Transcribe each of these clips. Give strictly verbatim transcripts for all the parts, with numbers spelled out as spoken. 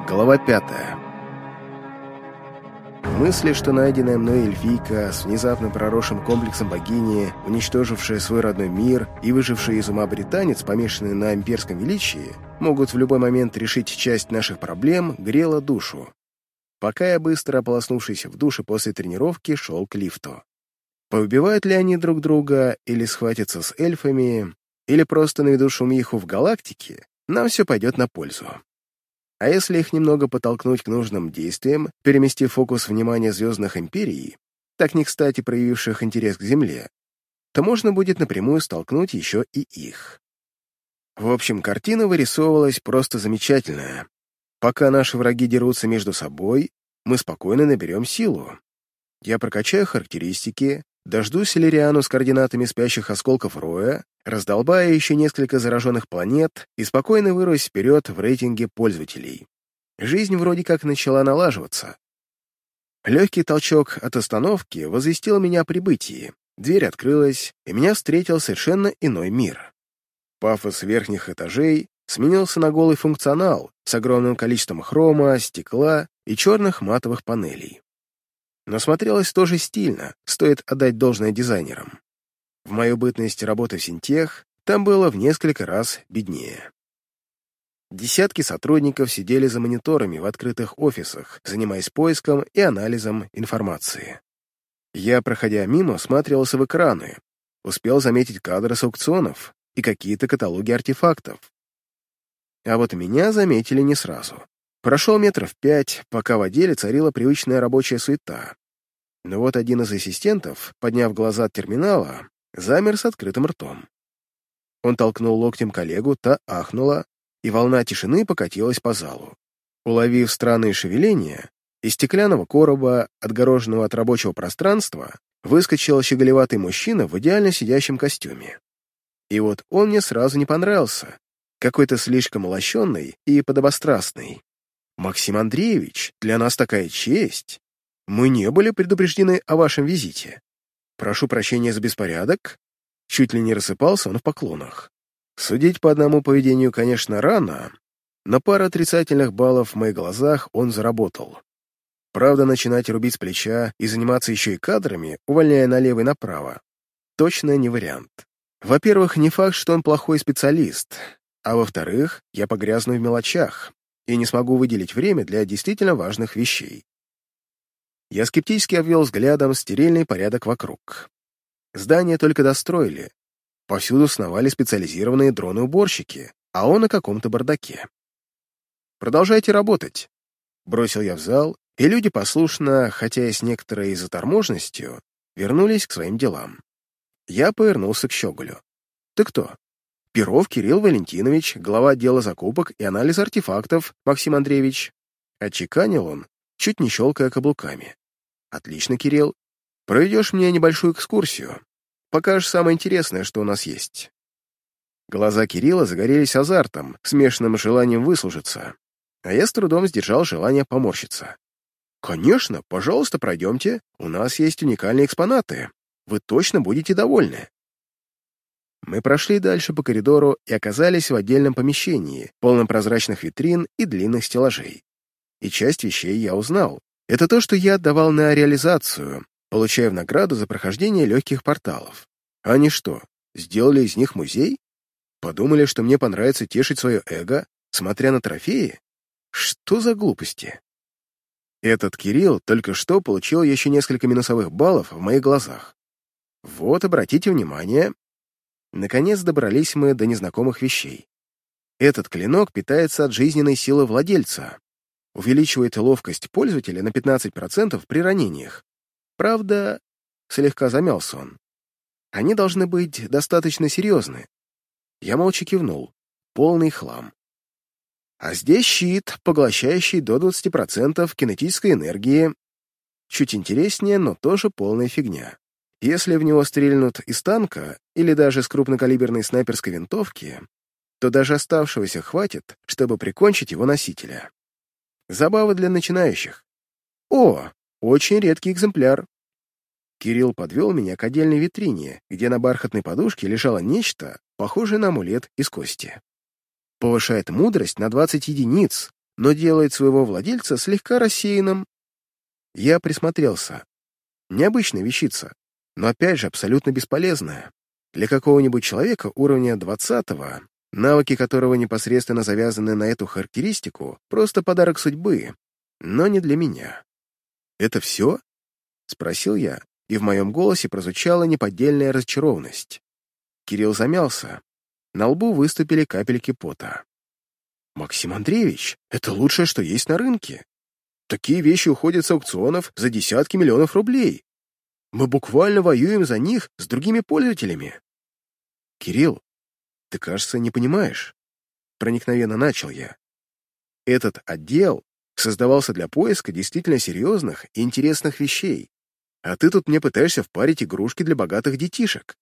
Глава пятая. Мысли, что найденная мной эльфийка с внезапно проросшим комплексом богини, уничтожившая свой родной мир и выживший из ума британец, помешанный на имперском величии, могут в любой момент решить часть наших проблем, грела душу. Пока я, быстро ополоснувшись в душе после тренировки, шел к лифту. Поубивают ли они друг друга, или схватятся с эльфами, или просто наведут шумиху в галактике, нам все пойдет на пользу. А если их немного подтолкнуть к нужным действиям, переместив фокус внимания звездных империй, так не кстати проявивших интерес к Земле, то можно будет напрямую столкнуть еще и их. В общем, картина вырисовывалась просто замечательная. Пока наши враги дерутся между собой, мы спокойно наберем силу. Я прокачаю характеристики, дождусь Иллириану с координатами спящих осколков Роя, раздолбая еще несколько зараженных планет и спокойно вырвусь вперед в рейтинге пользователей. Жизнь вроде как начала налаживаться. Легкий толчок от остановки возвестил меня о прибытии, дверь открылась, и меня встретил совершенно иной мир. Пафос верхних этажей сменился на голый функционал с огромным количеством хрома, стекла и черных матовых панелей. Но смотрелось тоже стильно, стоит отдать должное дизайнерам. В мою бытность работы в Синтех там было в несколько раз беднее. Десятки сотрудников сидели за мониторами в открытых офисах, занимаясь поиском и анализом информации. Я, проходя мимо, всматривался в экраны, успел заметить кадры с аукционов и какие-то каталоги артефактов. А вот меня заметили не сразу. Прошел метров пять, пока в отделе царила привычная рабочая суета. Но вот один из ассистентов, подняв глаза от терминала, замер с открытым ртом. Он толкнул локтем коллегу, та ахнула, и волна тишины покатилась по залу. Уловив странные шевеления, из стеклянного короба, отгороженного от рабочего пространства, выскочил щеголеватый мужчина в идеально сидящем костюме. И вот он мне сразу не понравился, какой-то слишком лощеный и подобострастный. «Максим Андреевич, для нас такая честь. Мы не были предупреждены о вашем визите. Прошу прощения за беспорядок». Чуть ли не рассыпался он в поклонах. Судить по одному поведению, конечно, рано, но пара отрицательных баллов в моих глазах он заработал. Правда, начинать рубить с плеча и заниматься еще и кадрами, увольняя налево и направо, точно не вариант. Во-первых, не факт, что он плохой специалист, а во-вторых, я погрязну в мелочах и не смогу выделить время для действительно важных вещей. Я скептически обвел взглядом стерильный порядок вокруг. Здание только достроили. Повсюду сновали специализированные дроны-уборщики, а он на каком-то бардаке. «Продолжайте работать», — бросил я в зал, и люди послушно, хотя и с некоторой заторможенностью, вернулись к своим делам. Я повернулся к Щеголю. «Ты кто?» «Перов Кирилл Валентинович, глава отдела закупок и анализа артефактов, Максим Андреевич». Отчеканил он, чуть не щелкая каблуками. «Отлично, Кирилл. Проведешь мне небольшую экскурсию. Покажешь самое интересное, что у нас есть». Глаза Кирилла загорелись азартом, смешанным с желанием выслужиться, а я с трудом сдержал желание поморщиться. «Конечно, пожалуйста, пройдемте. У нас есть уникальные экспонаты. Вы точно будете довольны». Мы прошли дальше по коридору и оказались в отдельном помещении, полном прозрачных витрин и длинных стеллажей. И часть вещей я узнал. Это то, что я отдавал на реализацию, получая в награду за прохождение легких порталов. Они что, сделали из них музей? Подумали, что мне понравится тешить свое эго, смотря на трофеи? Что за глупости? Этот Кирилл только что получил еще несколько минусовых баллов в моих глазах. Вот, обратите внимание. Наконец добрались мы до незнакомых вещей. Этот клинок питается от жизненной силы владельца, увеличивает ловкость пользователя на пятнадцать процентов при ранениях. Правда, слегка замялся он. Они должны быть достаточно серьезны. Я молча кивнул. Полный хлам. А здесь щит, поглощающий до двадцати процентов кинетической энергии. Чуть интереснее, но тоже полная фигня. Если в него стрельнут из танка или даже с крупнокалиберной снайперской винтовки, то даже оставшегося хватит, чтобы прикончить его носителя. Забава для начинающих. О, очень редкий экземпляр. Кирилл подвел меня к отдельной витрине, где на бархатной подушке лежало нечто, похожее на амулет из кости. Повышает мудрость на двадцать единиц, но делает своего владельца слегка рассеянным. Я присмотрелся. Необычная вещица, но опять же абсолютно бесполезная. Для какого-нибудь человека уровня двадцатого, навыки которого непосредственно завязаны на эту характеристику, просто подарок судьбы, но не для меня. «Это все?» — спросил я, и в моем голосе прозвучала неподдельная разочарованность. Кирилл замялся. На лбу выступили капельки пота. «Максим Андреевич, это лучшее, что есть на рынке. Такие вещи уходят с аукционов за десятки миллионов рублей. Мы буквально воюем за них с другими пользователями». «Кирилл, ты, кажется, не понимаешь». Проникновенно начал я. Этот отдел создавался для поиска действительно серьезных и интересных вещей, а ты тут мне пытаешься впарить игрушки для богатых детишек.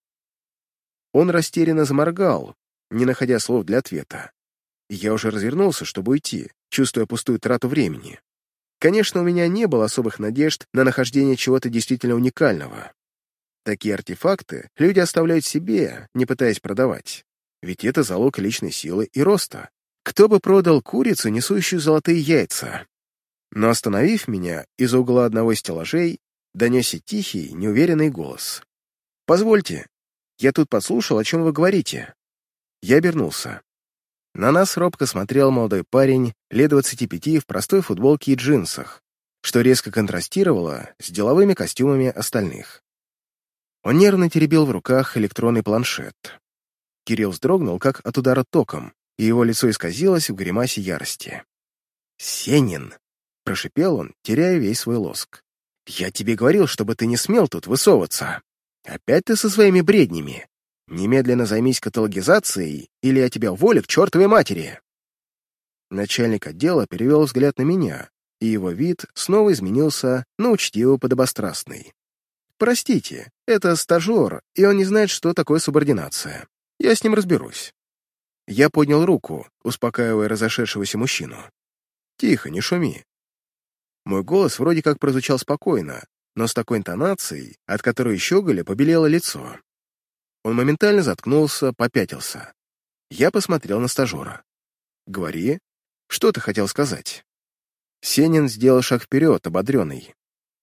Он растерянно заморгал, не находя слов для ответа. Я уже развернулся, чтобы уйти, чувствуя пустую трату времени. Конечно, у меня не было особых надежд на нахождение чего-то действительно уникального. Такие артефакты люди оставляют себе, не пытаясь продавать. Ведь это залог личной силы и роста. Кто бы продал курицу, несущую золотые яйца? Но остановив меня, из угла одного из стеллажей донесся тихий, неуверенный голос. «Позвольте, я тут подслушал, о чем вы говорите». Я обернулся. На нас робко смотрел молодой парень, лет двадцати пяти, в простой футболке и джинсах, что резко контрастировало с деловыми костюмами остальных. Он нервно теребил в руках электронный планшет. Кирилл вздрогнул, как от удара током, и его лицо исказилось в гримасе ярости. «Сенин!» — прошипел он, теряя весь свой лоск. «Я тебе говорил, чтобы ты не смел тут высовываться. Опять ты со своими бреднями. Немедленно займись каталогизацией, или я тебя уволю к чертовой матери!» Начальник отдела перевел взгляд на меня, и его вид снова изменился на учтиво подобострастный. «Простите, это стажер, и он не знает, что такое субординация. Я с ним разберусь». Я поднял руку, успокаивая разошедшегося мужчину. «Тихо, не шуми». Мой голос вроде как прозвучал спокойно, но с такой интонацией, от которой щеголя побелело лицо. Он моментально заткнулся, попятился. Я посмотрел на стажера. «Говори, что ты хотел сказать?» Сенин сделал шаг вперед, ободренный.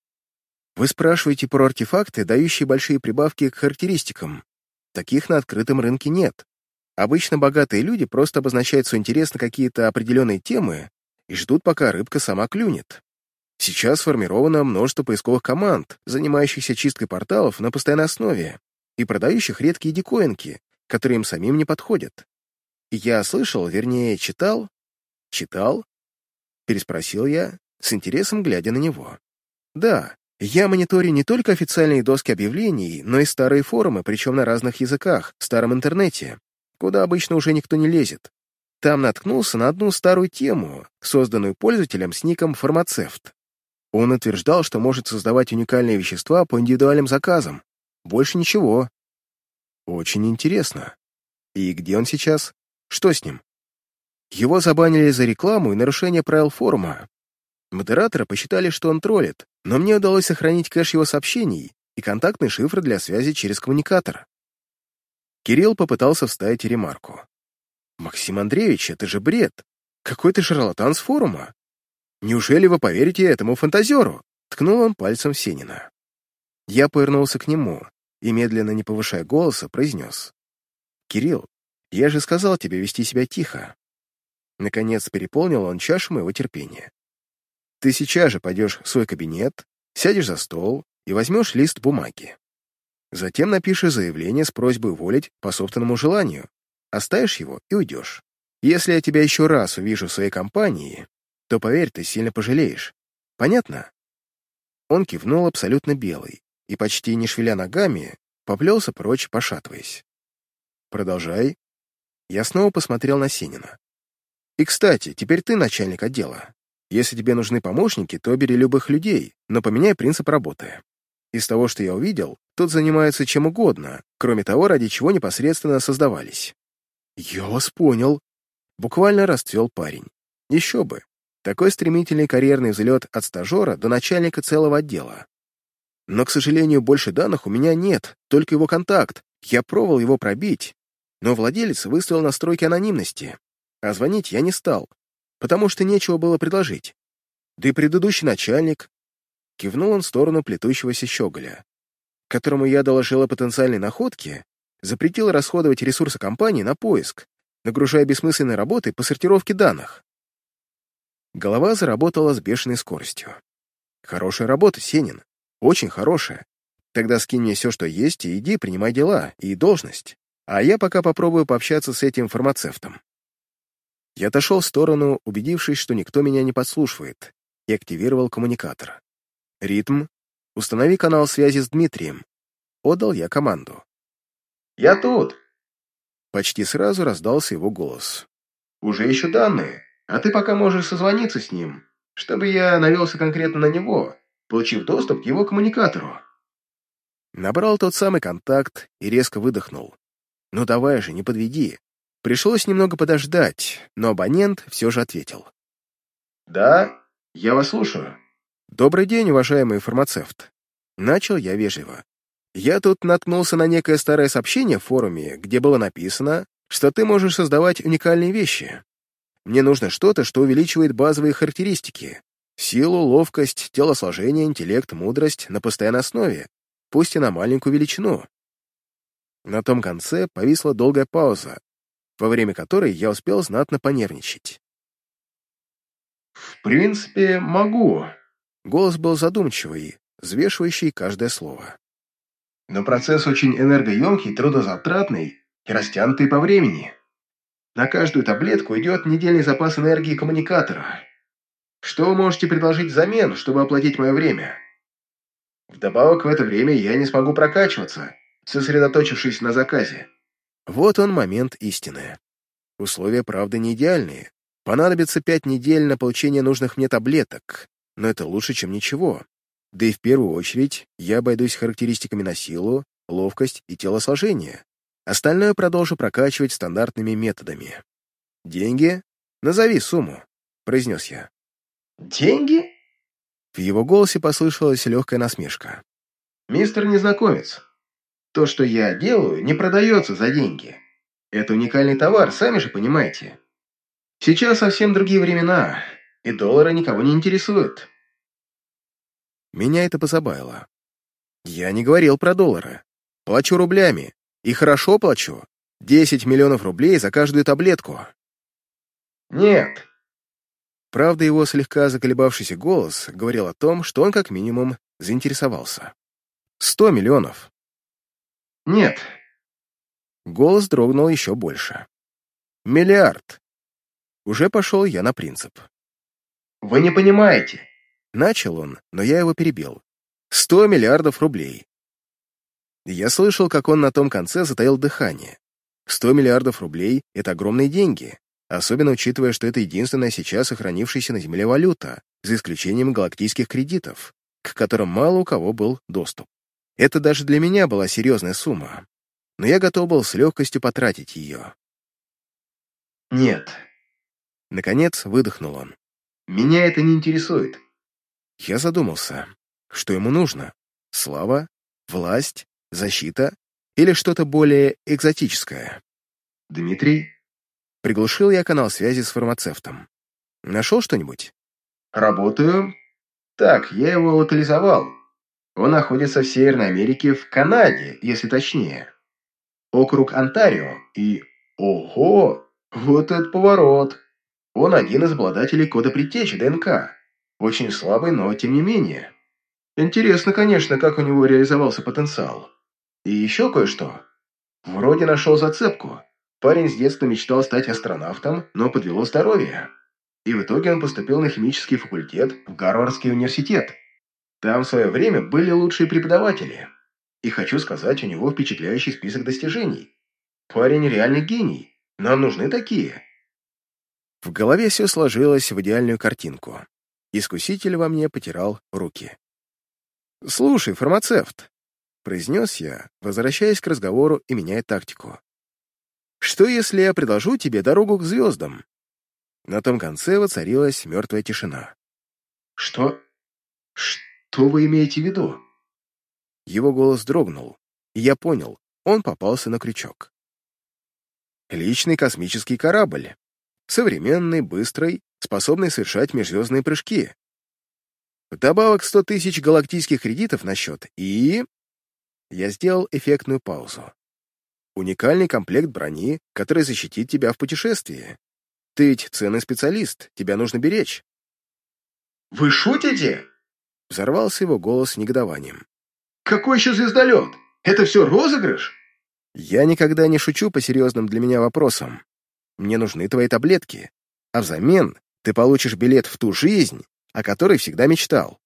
«Вы спрашиваете про артефакты, дающие большие прибавки к характеристикам. Таких на открытом рынке нет. Обычно богатые люди просто обозначают свой интерес на какие-то определенные темы и ждут, пока рыбка сама клюнет. Сейчас сформировано множество поисковых команд, занимающихся чисткой порталов на постоянной основе и продающих редкие диковинки, которые им самим не подходят. И я слышал, вернее, читал... Читал? Переспросил я, с интересом глядя на него. Да, я мониторю не только официальные доски объявлений, но и старые форумы, причем на разных языках, в старом интернете, куда обычно уже никто не лезет. Там наткнулся на одну старую тему, созданную пользователем с ником «Фармацевт». Он утверждал, что может создавать уникальные вещества по индивидуальным заказам. Больше ничего. Очень интересно. И где он сейчас? Что с ним? Его забанили за рекламу и нарушение правил форума. Модераторы посчитали, что он троллит, но мне удалось сохранить кэш его сообщений и контактные шифры для связи через коммуникатор. Кирилл попытался вставить ремарку. «Максим Андреевич, это же бред! Какой ты шарлатан с форума! Неужели вы поверите этому фантазеру?» Ткнул он пальцем в Сенина. Я повернулся к нему и, медленно не повышая голоса, произнес. «Кирилл, я же сказал тебе вести себя тихо». Наконец переполнил он чашу моего терпения. «Ты сейчас же пойдешь в свой кабинет, сядешь за стол и возьмешь лист бумаги. Затем напишешь заявление с просьбой уволить по собственному желанию, оставишь его и уйдешь. Если я тебя еще раз увижу в своей компании, то, поверь, ты сильно пожалеешь. Понятно?» Он кивнул абсолютно белый и, почти не шевеля ногами, поплелся прочь, пошатываясь. «Продолжай». Я снова посмотрел на Сенина. «И, кстати, теперь ты начальник отдела. Если тебе нужны помощники, то бери любых людей, но поменяй принцип работы. Из того, что я увидел, тут занимаются чем угодно, кроме того, ради чего непосредственно создавались». «Я вас понял», — буквально расцвел парень. Еще бы. Такой стремительный карьерный взлет от стажера до начальника целого отдела. Но, к сожалению, больше данных у меня нет, только его контакт. Я пробовал его пробить, но владелец выставил настройки анонимности, а звонить я не стал. потому что нечего было предложить. Да и предыдущий начальник, кивнул он в сторону плетущегося щеголя, которому я доложил о потенциальной находке, запретил расходовать ресурсы компании на поиск, нагружая бессмысленной работой по сортировке данных. Голова заработала с бешеной скоростью. Хорошая работа, Сенин. Очень хорошая. Тогда скинь мне все, что есть, и иди, принимай дела и должность. А я пока попробую пообщаться с этим фармацевтом. Я отошел в сторону, убедившись, что никто меня не подслушивает, и активировал коммуникатор. «Ритм, установи канал связи с Дмитрием». Отдал я команду. «Я тут!» Почти сразу раздался его голос. «Уже ищу данные, а ты пока можешь созвониться с ним, чтобы я навелся конкретно на него, получив доступ к его коммуникатору». Набрал тот самый контакт и резко выдохнул. «Ну давай же, не подведи». Пришлось немного подождать, но абонент все же ответил. «Да, я вас слушаю». «Добрый день, уважаемый фармацевт». Начал я вежливо. «Я тут наткнулся на некое старое сообщение в форуме, где было написано, что ты можешь создавать уникальные вещи. Мне нужно что-то, что увеличивает базовые характеристики. Силу, ловкость, телосложение, интеллект, мудрость на постоянной основе, пусть и на маленькую величину». На том конце повисла долгая пауза, во время которой я успел знатно понервничать. «В принципе, могу». Голос был задумчивый, взвешивающий каждое слово. «Но процесс очень энергоемкий, трудозатратный и растянутый по времени. На каждую таблетку идет недельный запас энергии коммуникатора. Что вы можете предложить взамен, чтобы оплатить мое время? Вдобавок, в это время я не смогу прокачиваться, сосредоточившись на заказе». Вот он момент истины. Условия, правда, не идеальные. Понадобится пять недель на получение нужных мне таблеток, но это лучше, чем ничего. Да и в первую очередь я обойдусь характеристиками на силу, ловкость и телосложение. Остальное продолжу прокачивать стандартными методами. «Деньги? Назови сумму», — произнес я. «Деньги?» В его голосе послышалась легкая насмешка. «Мистер Незнакомец, то, что я делаю, не продается за деньги. Это уникальный товар, сами же понимаете. Сейчас совсем другие времена, и доллары никого не интересуют». Меня это позабавило. Я не говорил про доллары. Плачу рублями. И хорошо плачу. Десять миллионов рублей за каждую таблетку. «Нет». Правда, его слегка заколебавшийся голос говорил о том, что он как минимум заинтересовался. Сто миллионов. «Нет». Голос дрогнул еще больше. Миллиард. Уже пошел я на принцип. «Вы не понимаете». Начал он, но я его перебил. Сто миллиардов рублей. Я слышал, как он на том конце затаил дыхание. Сто миллиардов рублей — это огромные деньги, особенно учитывая, что это единственная сейчас сохранившаяся на Земле валюта, за исключением галактических кредитов, к которым мало у кого был доступ. Это даже для меня была серьезная сумма, но я готов был с легкостью потратить ее. «Нет». Наконец выдохнул он. «Меня это не интересует». Я задумался, что ему нужно? Слава? Власть? Защита? Или что-то более экзотическое? «Дмитрий?» Приглушил я канал связи с фармацевтом. Нашел что-нибудь? «Работаю. Так, я его локализовал. Он находится в Северной Америке, в Канаде, если точнее. Округ Онтарио и... Ого! Вот этот поворот! Он один из обладателей кода предтечи ДНК. Очень слабый, но тем не менее. Интересно, конечно, как у него реализовался потенциал. И еще кое-что. Вроде нашел зацепку. Парень с детства мечтал стать астронавтом, но подвело здоровье. И в итоге он поступил на химический факультет в Гарвардский университет. Там в свое время были лучшие преподаватели. И хочу сказать, у него впечатляющий список достижений. Парень реальный гений. Нам нужны такие». В голове все сложилось в идеальную картинку. Искуситель во мне потирал руки. «Слушай, фармацевт», — произнес я, возвращаясь к разговору и меняя тактику. «Что, если я предложу тебе дорогу к звездам?» На том конце воцарилась мертвая тишина. «Что? Что вы имеете в виду?» Его голос дрогнул, и я понял, он попался на крючок. Личный космический корабль. Современный, быстрый способный совершать межзвездные прыжки. Вдобавок сто тысяч галактических кредитов на счет и... Я сделал эффектную паузу. Уникальный комплект брони, который защитит тебя в путешествии. Ты ведь ценный специалист, тебя нужно беречь. «Вы шутите?» Взорвался его голос негодованием. «Какой еще звездолет? Это все розыгрыш?» Я никогда не шучу по серьезным для меня вопросам. Мне нужны твои таблетки, а взамен ты получишь билет в ту жизнь, о которой всегда мечтал.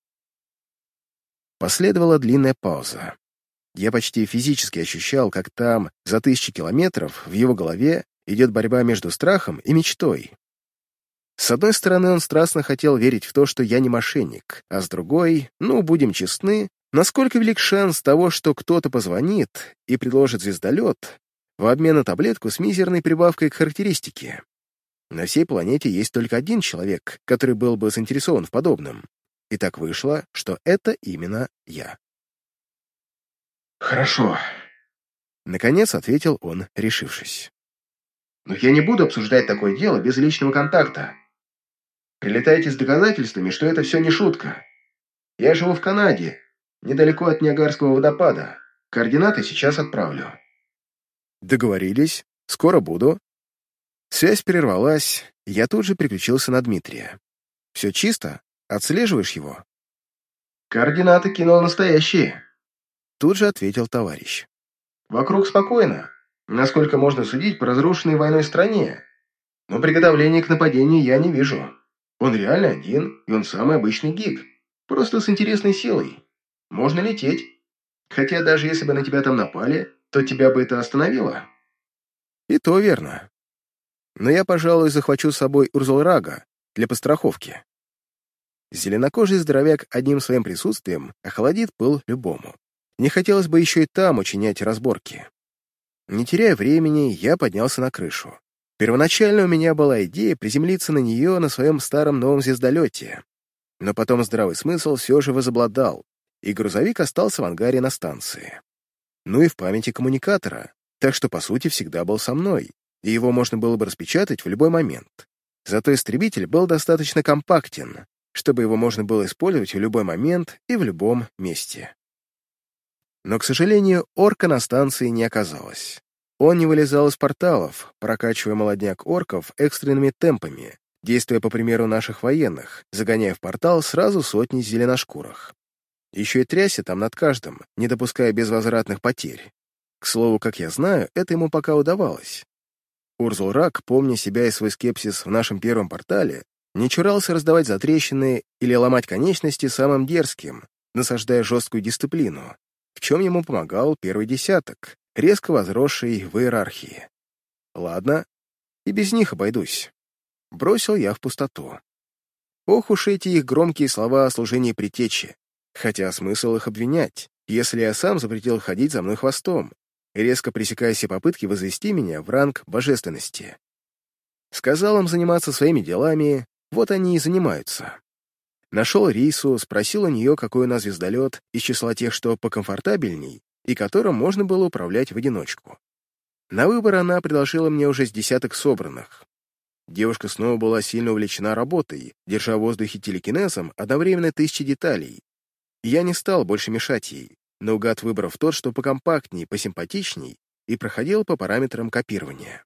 Последовала длинная пауза. Я почти физически ощущал, как там, за тысячи километров, в его голове идет борьба между страхом и мечтой. С одной стороны, он страстно хотел верить в то, что я не мошенник, а с другой, ну, будем честны, насколько велик шанс того, что кто-то позвонит и предложит звездолет в обмен на таблетку с мизерной прибавкой к характеристике. На всей планете есть только один человек, который был бы заинтересован в подобном. И так вышло, что это именно я. «Хорошо», — наконец ответил он, решившись. «Но я не буду обсуждать такое дело без личного контакта. Прилетайте с доказательствами, что это все не шутка. Я живу в Канаде, недалеко от Ниагарского водопада. Координаты сейчас отправлю». Договорились. Скоро буду. Связь прервалась, и я тут же переключился на Дмитрия. Все чисто? Отслеживаешь его? «Координаты кинул настоящие», — тут же ответил товарищ. «Вокруг спокойно, насколько можно судить по разрушенной войной стране. Но приготовления к нападению я не вижу. Он реально один, и он самый обычный гик. Просто с интересной силой. Можно лететь. Хотя даже если бы на тебя там напали, то тебя бы это остановило». И то верно. Но я, пожалуй, захвачу с собой Урзулрага для подстраховки. Зеленокожий здоровяк одним своим присутствием охладит пыл любому. Не хотелось бы еще и там учинять разборки. Не теряя времени, я поднялся на крышу. Первоначально у меня была идея приземлиться на нее на своем старом новом звездолете. Но потом здравый смысл все же возобладал, и грузовик остался в ангаре на станции. Ну и в памяти коммуникатора, так что, по сути, всегда был со мной, и его можно было бы распечатать в любой момент. Зато истребитель был достаточно компактен, чтобы его можно было использовать в любой момент и в любом месте. Но, к сожалению, орка на станции не оказалось. Он не вылезал из порталов, прокачивая молодняк орков экстренными темпами, действуя по примеру наших военных, загоняя в портал сразу сотни зеленошкурых. Еще и трясся там над каждым, не допуская безвозвратных потерь. К слову, как я знаю, это ему пока удавалось. Урзулрак, помня себя и свой скепсис в нашем первом портале, не чурался раздавать затрещины или ломать конечности самым дерзким, насаждая жесткую дисциплину, в чем ему помогал первый десяток, резко возросший в иерархии. Ладно, и без них обойдусь. Бросил я в пустоту. Ох уж эти их громкие слова о служении предтечи, хотя смысл их обвинять, если я сам запретил ходить за мной хвостом, резко пресекая все попытки возвести меня в ранг божественности. Сказал им заниматься своими делами, вот они и занимаются. Нашел Рису, спросил у нее, какой у нас звездолет из числа тех, что покомфортабельней, и которым можно было управлять в одиночку. На выбор она предложила мне уже с десяток собранных. Девушка снова была сильно увлечена работой, держа в воздухе телекинезом одновременно тысячи деталей. И я не стал больше мешать ей, наугад выбрав тот, что покомпактней, посимпатичней, и проходил по параметрам копирования.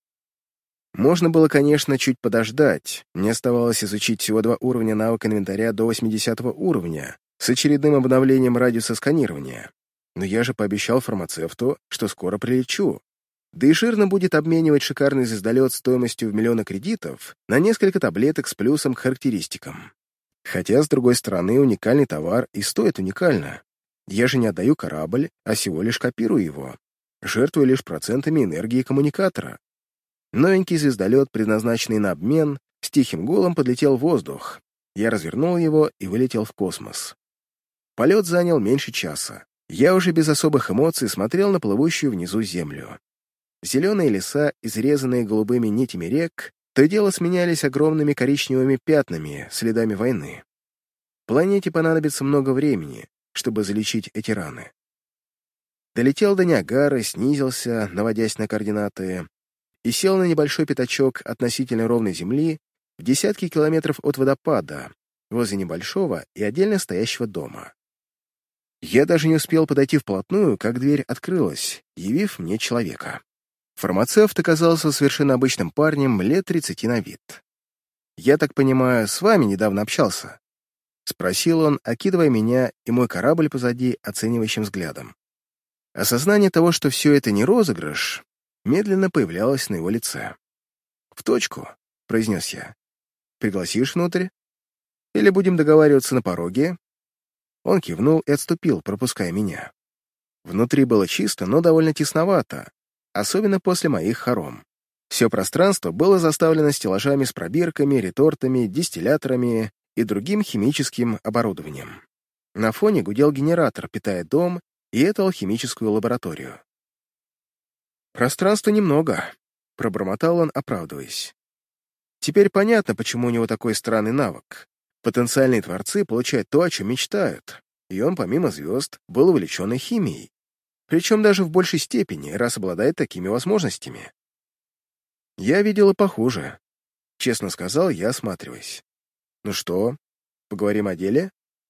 Можно было, конечно, чуть подождать, мне оставалось изучить всего два уровня навыка инвентаря до восьмидесятого уровня с очередным обновлением радиуса сканирования. Но я же пообещал фармацевту, что скоро прилечу. Да и жирно будет обменивать шикарный звездолет стоимостью в миллионы кредитов на несколько таблеток с плюсом к характеристикам. Хотя, с другой стороны, уникальный товар и стоит уникально. Я же не отдаю корабль, а всего лишь копирую его, жертвуя лишь процентами энергии коммуникатора. Новенький звездолет, предназначенный на обмен, с тихим гулом подлетел в воздух. Я развернул его и вылетел в космос. Полет занял меньше часа. Я уже без особых эмоций смотрел на плывущую внизу землю. Зеленые леса, изрезанные голубыми нитями рек, то и дело сменялись огромными коричневыми пятнами, следами войны. Планете понадобится много времени, чтобы залечить эти раны. Долетел до Ниагары, снизился, наводясь на координаты, и сел на небольшой пятачок относительно ровной земли, в десятки километров от водопада, возле небольшого и отдельно стоящего дома. Я даже не успел подойти вплотную, как дверь открылась, явив мне человека. Фармацевт оказался совершенно обычным парнем лет тридцати на вид. «Я так понимаю, с вами недавно общался?» — спросил он, окидывая меня и мой корабль позади оценивающим взглядом. Осознание того, что все это не розыгрыш, медленно появлялось на его лице. «В точку», — произнес я. «Пригласишь внутрь? Или будем договариваться на пороге?» Он кивнул и отступил, пропуская меня. Внутри было чисто, но довольно тесновато, особенно после моих хором. Все пространство было заставлено стеллажами с пробирками, ретортами, дистилляторами и другим химическим оборудованием. На фоне гудел генератор, питая дом и эту алхимическую лабораторию. «Пространства немного», — пробормотал он, оправдываясь. «Теперь понятно, почему у него такой странный навык. Потенциальные творцы получают то, о чем мечтают, и он, помимо звезд, был увлечен химией. Причем даже в большей степени, раз обладает такими возможностями. Я видел и похуже», — честно сказал я, осматриваясь. «Ну что, поговорим о деле?»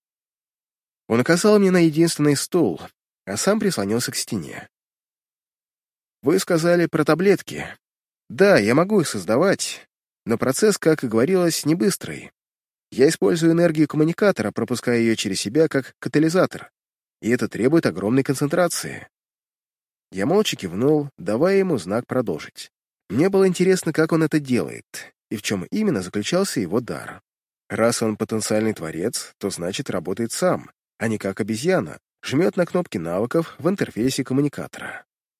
Он указал мне на единственный стул, а сам прислонился к стене. «Вы сказали про таблетки. Да, я могу их создавать, но процесс, как и говорилось, не быстрый. Я использую энергию коммуникатора, пропуская ее через себя как катализатор, и это требует огромной концентрации». Я молча кивнул, давая ему знак продолжить. Мне было интересно, как он это делает, и в чем именно заключался его дар. Раз он потенциальный творец, то значит работает сам, а не как обезьяна, жмет на кнопки навыков в интерфейсе коммуникатора.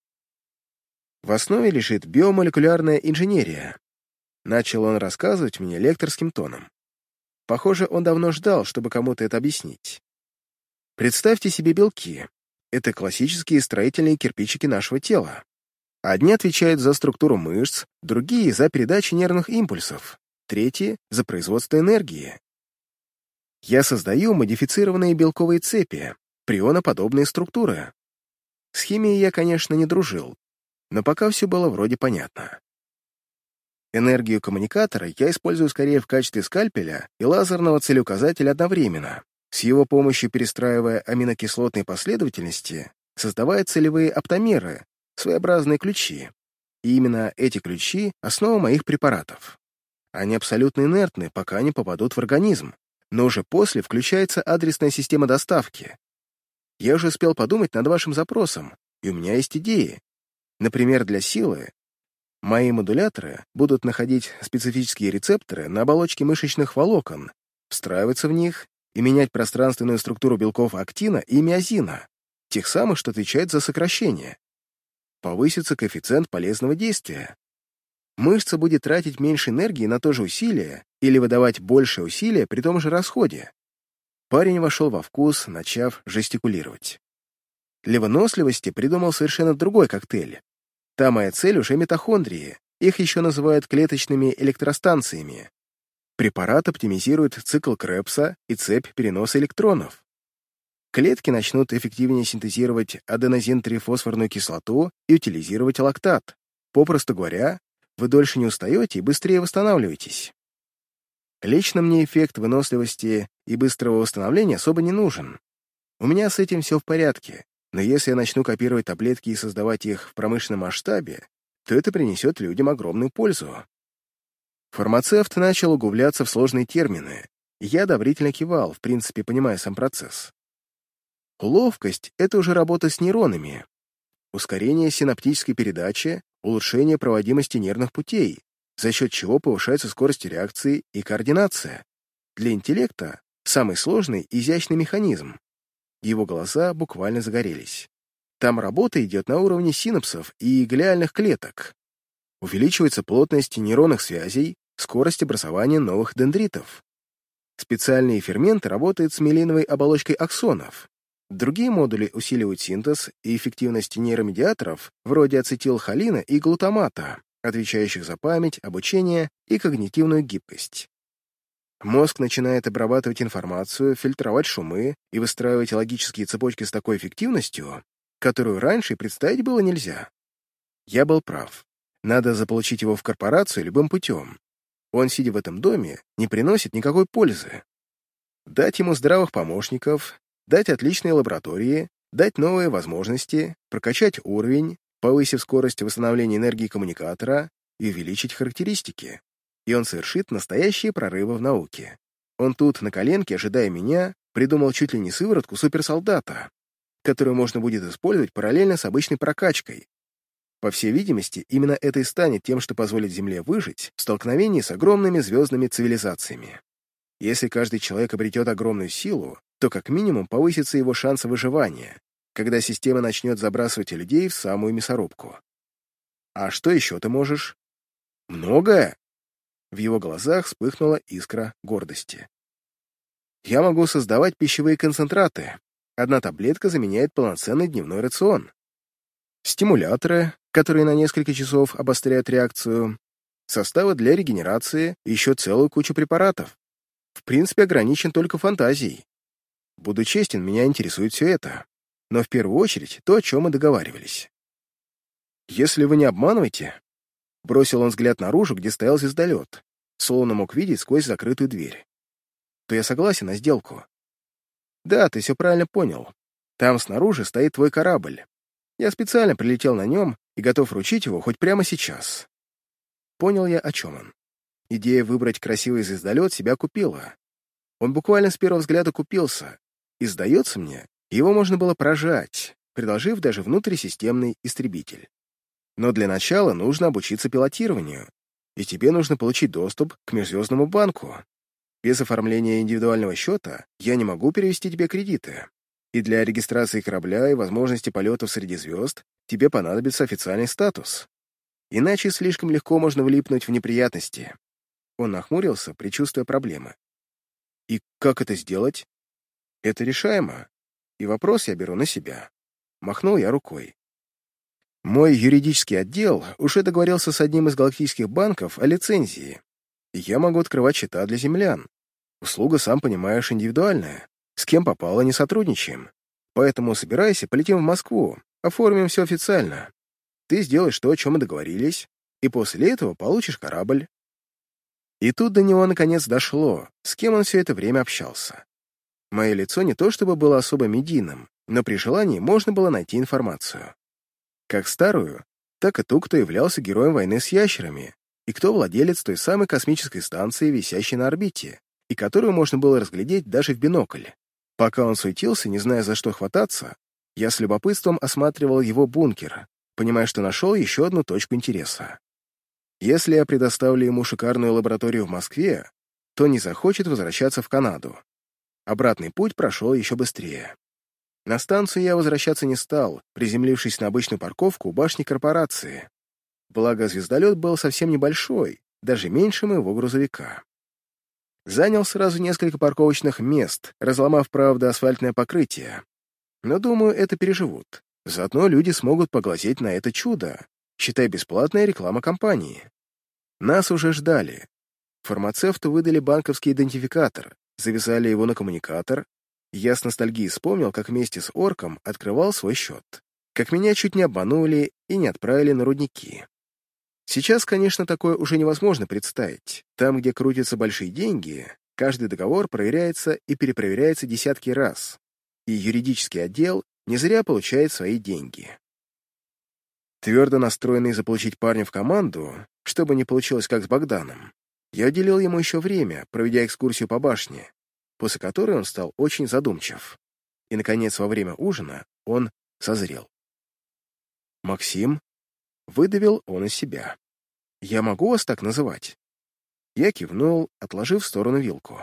В основе лежит биомолекулярная инженерия. Начал он рассказывать мне лекторским тоном. Похоже, он давно ждал, чтобы кому-то это объяснить. Представьте себе белки. Это классические строительные кирпичики нашего тела. Одни отвечают за структуру мышц, другие — за передачу нервных импульсов, третьи — за производство энергии. Я создаю модифицированные белковые цепи, прионоподобные структуры. С химией я, конечно, не дружил, но пока все было вроде понятно. Энергию коммуникатора я использую скорее в качестве скальпеля и лазерного целеуказателя одновременно, с его помощью перестраивая аминокислотные последовательности, создавая целевые оптомеры, своеобразные ключи. И именно эти ключи — основа моих препаратов. Они абсолютно инертны, пока не попадут в организм, но уже после включается адресная система доставки. Я уже успел подумать над вашим запросом, и у меня есть идеи. Например, для силы мои модуляторы будут находить специфические рецепторы на оболочке мышечных волокон, встраиваться в них и менять пространственную структуру белков актина и миозина, тех самых, что отвечают за сокращение. Повысится коэффициент полезного действия. Мышца будет тратить меньше энергии на то же усилие или выдавать большее усилие при том же расходе. Парень вошел во вкус, начав жестикулировать. Для выносливости придумал совершенно другой коктейль. Та моя цель уже митохондрии, их еще называют клеточными электростанциями. Препарат оптимизирует цикл Кребса и цепь переноса электронов. Клетки начнут эффективнее синтезировать аденозин-трифосфорную кислоту и утилизировать лактат. Попросту говоря, вы дольше не устаете и быстрее восстанавливаетесь. Лично мне эффект выносливости и быстрого восстановления особо не нужен. У меня с этим все в порядке, но если я начну копировать таблетки и создавать их в промышленном масштабе, то это принесет людям огромную пользу. Фармацевт начал углубляться в сложные термины, и я одобрительно кивал, в принципе, понимая сам процесс. Ловкость — это уже работа с нейронами, ускорение синаптической передачи, улучшение проводимости нервных путей, за счет чего повышается скорость реакции и координация. Для интеллекта самый сложный и изящный механизм. Его глаза буквально загорелись. Там работа идет на уровне синапсов и глиальных клеток. Увеличивается плотность нейронных связей, скорость образования новых дендритов. Специальные ферменты работают с миелиновой оболочкой аксонов. Другие модули усиливают синтез и эффективность нейромедиаторов вроде ацетилхолина и глутамата, отвечающих за память, обучение и когнитивную гибкость. Мозг начинает обрабатывать информацию, фильтровать шумы и выстраивать логические цепочки с такой эффективностью, которую раньше и представить было нельзя. Я был прав. Надо заполучить его в корпорацию любым путем. он, сидя в этом доме, не приносит никакой пользы. Дать ему здравых помощников, дать отличные лаборатории, дать новые возможности, прокачать уровень, повысив скорость восстановления энергии коммуникатора и увеличить характеристики. И он совершит настоящие прорывы в науке. Он тут, на коленке, ожидая меня, придумал чуть ли не сыворотку суперсолдата, которую можно будет использовать параллельно с обычной прокачкой. По всей видимости, именно это и станет тем, что позволит Земле выжить в столкновении с огромными звездными цивилизациями. Если каждый человек обретет огромную силу, то как минимум повысится его шансы выживания, когда система начнет забрасывать людей в самую мясорубку. А что еще ты можешь? Многое. В его глазах вспыхнула искра гордости. Я могу создавать пищевые концентраты. Одна таблетка заменяет полноценный дневной рацион. Стимуляторы, которые на несколько часов обостряют реакцию, составы для регенерации и еще целую кучу препаратов. В принципе, ограничен только фантазией. Буду честен, меня интересует все это. Но в первую очередь то, о чем мы договаривались. Если вы не обманываете, бросил он взгляд наружу, где стоял звездолет, словно мог видеть сквозь закрытую дверь, то я согласен на сделку. Да, ты все правильно понял. Там снаружи стоит твой корабль. Я специально прилетел на нем и готов вручить его хоть прямо сейчас. Понял я, о чем он. Идея выбрать красивый звездолет себя купила. Он буквально с первого взгляда купился, и, сдается мне, его можно было прожать, предложив даже внутрисистемный истребитель. Но для начала нужно обучиться пилотированию, и тебе нужно получить доступ к межзвездному банку. Без оформления индивидуального счета я не могу перевести тебе кредиты, и для регистрации корабля и возможности полетов среди звезд тебе понадобится официальный статус. Иначе слишком легко можно влипнуть в неприятности. Он нахмурился, предчувствуя проблемы. И как это сделать? Это решаемо, и вопрос я беру на себя. Махнул я рукой. Мой юридический отдел уже договорился с одним из галактических банков о лицензии, и я могу открывать счета для землян. Услуга, сам понимаешь, индивидуальная. С кем попало, не сотрудничаем. Поэтому собирайся, полетим в Москву, оформим все официально. Ты сделаешь то, о чем мы договорились, и после этого получишь корабль. И тут до него наконец дошло, с кем он все это время общался. Мое лицо не то чтобы было особо медийным, но при желании можно было найти информацию. Как старую, так и ту, кто являлся героем войны с ящерами, и кто владелец той самой космической станции, висящей на орбите, и которую можно было разглядеть даже в бинокль. Пока он суетился, не зная, за что хвататься, я с любопытством осматривал его бункер, понимая, что нашел еще одну точку интереса. Если я предоставлю ему шикарную лабораторию в Москве, то не захочет возвращаться в Канаду. Обратный путь прошел еще быстрее. На станцию я возвращаться не стал, приземлившись на обычную парковку у башни корпорации. Благо, звездолет был совсем небольшой, даже меньше моего грузовика. Занял сразу несколько парковочных мест, разломав, правда, асфальтное покрытие. Но, думаю, это переживут. Заодно люди смогут поглазеть на это чудо, считай, бесплатная реклама компании. Нас уже ждали. Фармацевту выдали банковский идентификатор, завязали его на коммуникатор. Я с ностальгией вспомнил, как вместе с орком открывал свой счет. Как меня чуть не обманули и не отправили на рудники. Сейчас, конечно, такое уже невозможно представить. Там, где крутятся большие деньги, каждый договор проверяется и перепроверяется десятки раз. И юридический отдел не зря получает свои деньги. Твердо настроенный заполучить парня в команду, чтобы не получилось как с Богданом, я уделил ему еще время, проведя экскурсию по башне, после которой он стал очень задумчив. И, наконец, во время ужина он созрел. «Максим?» — выдавил он из себя. «Я могу вас так называть?» Я кивнул, отложив в сторону вилку.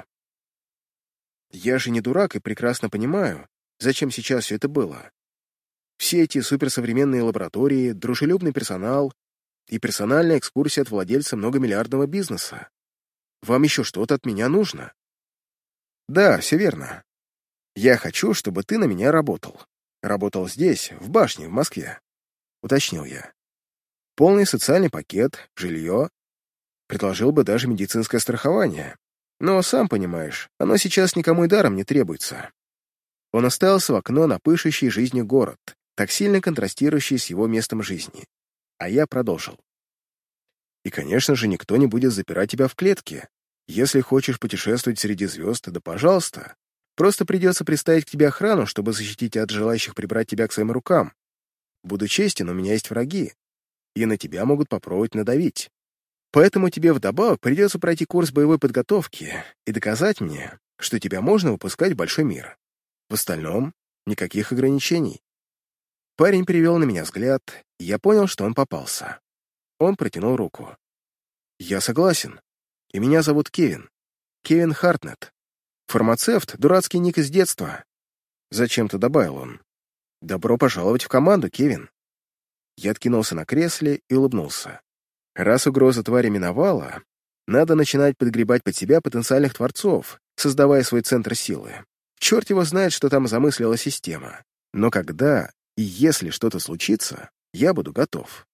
«Я же не дурак и прекрасно понимаю, зачем сейчас все это было. Все эти суперсовременные лаборатории, дружелюбный персонал и персональная экскурсия от владельца многомиллиардного бизнеса. Вам еще что-то от меня нужно?» «Да, все верно. Я хочу, чтобы ты на меня работал. Работал здесь, в башне, в Москве», — уточнил я. «Полный социальный пакет, жилье. Предложил бы даже медицинское страхование. Но, сам понимаешь, оно сейчас никому и даром не требуется». Он оставился в окно на пышущий жизнью город, так сильно контрастирующий с его местом жизни. А я продолжил. И, конечно же, никто не будет запирать тебя в клетке. Если хочешь путешествовать среди звезд, да пожалуйста. Просто придется приставить к тебе охрану, чтобы защитить от желающих прибрать тебя к своим рукам. Буду честен, у меня есть враги, и на тебя могут попробовать надавить. Поэтому тебе вдобавок придется пройти курс боевой подготовки и доказать мне, что тебя можно выпускать в большой мир. В остальном — никаких ограничений». Парень перевел на меня взгляд, и я понял, что он попался. Он протянул руку. «Я согласен. И меня зовут Кевин. Кевин Хартнетт. Фармацевт — дурацкий ник из детства». Зачем-то добавил он. «Добро пожаловать в команду, Кевин». Я откинулся на кресле и улыбнулся. Раз угроза твари миновала, надо начинать подгребать под себя потенциальных творцов, создавая свой центр силы. Черт его знает, что там замыслила система. Но когда и если что-то случится, я буду готов.